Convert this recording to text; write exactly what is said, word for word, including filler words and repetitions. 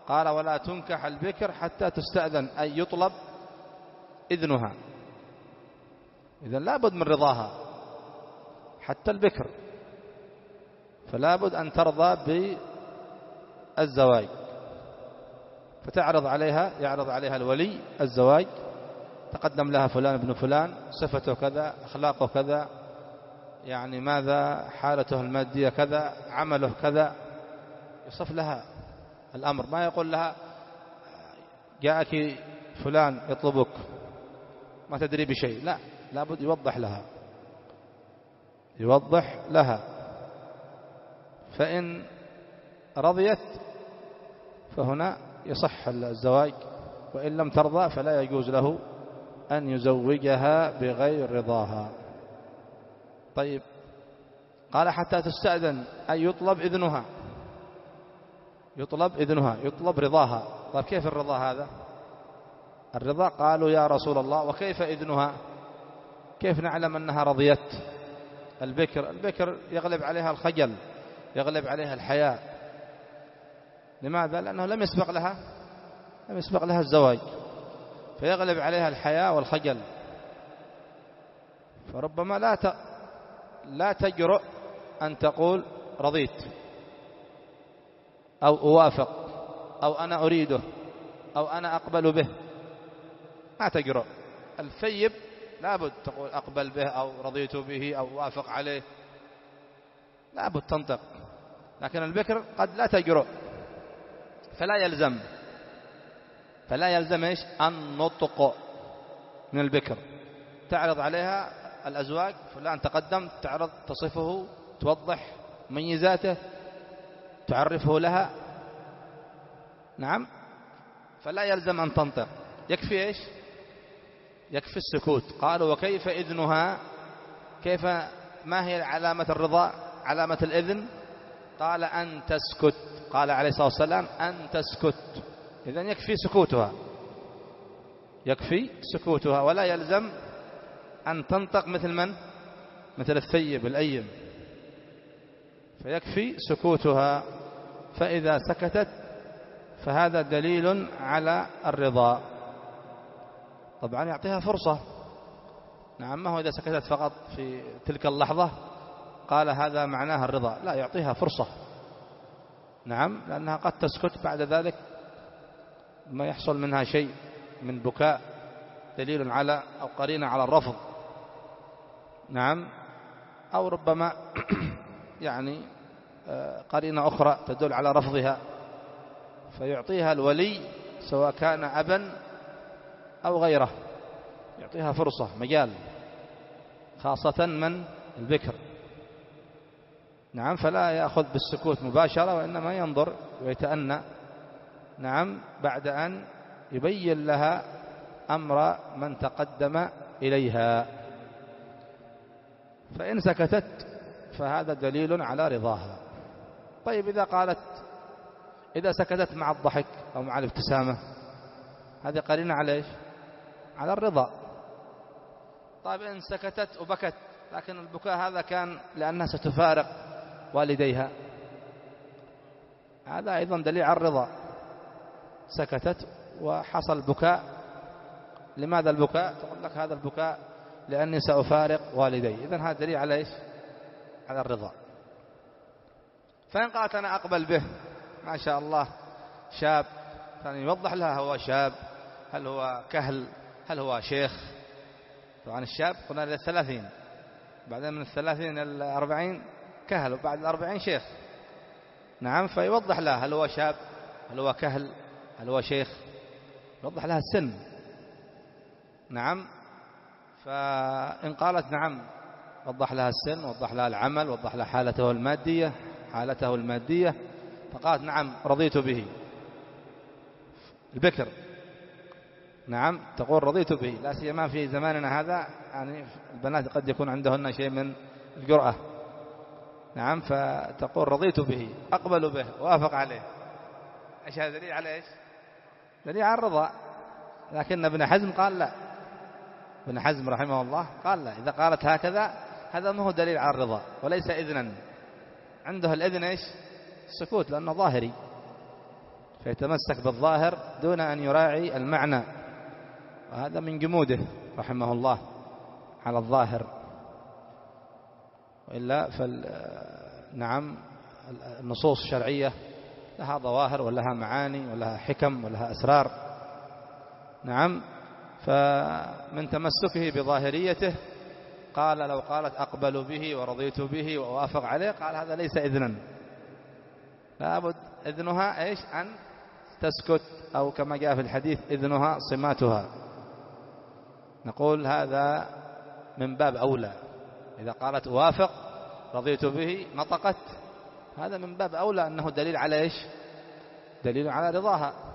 قال ولا تنكح البكر حتى تستأذن، أي يطلب إذنها. إذن لابد من رضاها حتى البكر، فلا بد أن ترضى بالزواج، فتعرض عليها، يعرض عليها الولي الزواج، تقدم لها فلان ابن فلان، صفته كذا، أخلاقه كذا، يعني ماذا حالته المادية كذا، عمله كذا، يصف لها الأمر. ما يقول لها جاءك فلان يطلبك ما تدري بشيء، لا، لابد يوضح لها، يوضح لها. فإن رضيت فهنا يصح الزواج، وإن لم ترضى فلا يجوز له أن يزوجها بغير رضاها. طيب، قال حتى تستأذن، أي يطلب إذنها، يطلب إذنها، يطلب رضاها. طيب كيف الرضا هذا؟ الرضا قالوا يا رسول الله وكيف إذنها؟ كيف نعلم أنها رضيت؟ البكر البكر يغلب عليها الخجل، يغلب عليها الحياء. لماذا؟ لأنه لم يسبق لها لم يسبق لها الزواج، فيغلب عليها الحياء والخجل، فربما لا ت... لا تجرؤ أن تقول رضيت أو أوافق أو أنا أريده أو أنا أقبل به، ما تجرؤ. الثيب لابد تقول أقبل به أو رضيت به أو وافق عليه، لابد تنطق. لكن البكر قد لا تجرؤ، فلا يلزم فلا يلزم إيش؟ النطق من البكر. تعرض عليها الأزواج، فلان تقدم، تعرض تصفه، توضح ميزاته، تعرفه لها، نعم، فلا يلزم أن تنطق، يكفي إيش؟ يكفي السكوت. قالوا وكيف إذنها؟ كيف، ما هي علامة الرضا، علامة الإذن؟ قال أن تسكت. قال عليه الصلاة والسلام أن تسكت. إذن يكفي سكوتها، يكفي سكوتها، ولا يلزم أن تنطق مثل من؟ مثل الثيب الأيم، فيكفي سكوتها. فإذا سكتت فهذا دليل على الرضا. طبعا يعطيها فرصة، نعم، ما هو إذا سكتت فقط في تلك اللحظة قال هذا معناها الرضا، لا، يعطيها فرصة، نعم، لأنها قد تسكت بعد ذلك ما يحصل منها شيء من بكاء، دليل على أو قرينة على الرفض، نعم، أو ربما يعني قرينة أخرى تدل على رفضها، فيعطيها الولي سواء كان أبا أو غيره، يعطيها فرصة، مجال، خاصة من البكر، نعم، فلا يأخذ بالسكوت مباشرة، وإنما ينظر ويتأنى، نعم، بعد أن يبين لها أمر من تقدم إليها. فإن سكتت فهذا دليل على رضاها. طيب، إذا قالت إذا سكتت مع الضحك أو مع الابتسامة، هذه قرينة على إيش؟ على الرضا. طيب، إن سكتت وبكت، لكن البكاء هذا كان لأنها ستفارق والديها، هذا أيضا دليل على الرضا. سكتت وحصل بكاء، لماذا البكاء؟ تقول لك هذا البكاء لأني سأفارق والدي، إذن هذا دليل على إيش؟ على الرضا. فإن قالت أنا أقبل به، ما شاء الله شاب، ثاني يوضح لها هو شاب، هل هو كهل، هل هو شيخ. طبعا الشاب قلنا إلى الثلاثين، بعدين من الثلاثين إلى الأربعين كهل، وبعد الأربعين شيخ، نعم، فيوضح لها هل هو شاب، هل هو كهل، هل هو شيخ، يوضح لها السن، نعم. فإن قالت نعم، وضح لها السن، وضح لها العمل، وضح لها حالته المادية حالته المادية فقالت نعم رضيت به، البكر، نعم، تقول رضيت به، لا سيما في زماننا هذا، يعني البنات قد يكون عندهن شيء من الجرأة، نعم، فتقول رضيت به، أقبل به، وافق عليه. ايش هذا دليل على ايش؟ دليل على الرضا. لكن ابن حزم قال لا، ابن حزم رحمه الله قال لا، إذا قالت هكذا هذا ما هو دليل على الرضا وليس إذنا. عنده الإذن ايش؟ السكوت، لأنه ظاهري، فيتمسك بالظاهر دون أن يراعي المعنى، وهذا من جموده رحمه الله على الظاهر. وإلا فال نعم النصوص الشرعية لها ظواهر ولها معاني ولها حكم ولها أسرار. نعم، فمن تمسكه بظاهريته قال لو قالت أقبل به ورضيت به ووافق عليه، قال هذا ليس إذنا، لابد إذنها إيش؟ أن تسكت، أو كما جاء في الحديث إذنها صماتها. نقول هذا من باب أولى، إذا قالت وافق رضيت به نطقت، هذا من باب أولى أنه دليل على إيش؟ دليل على رضاها.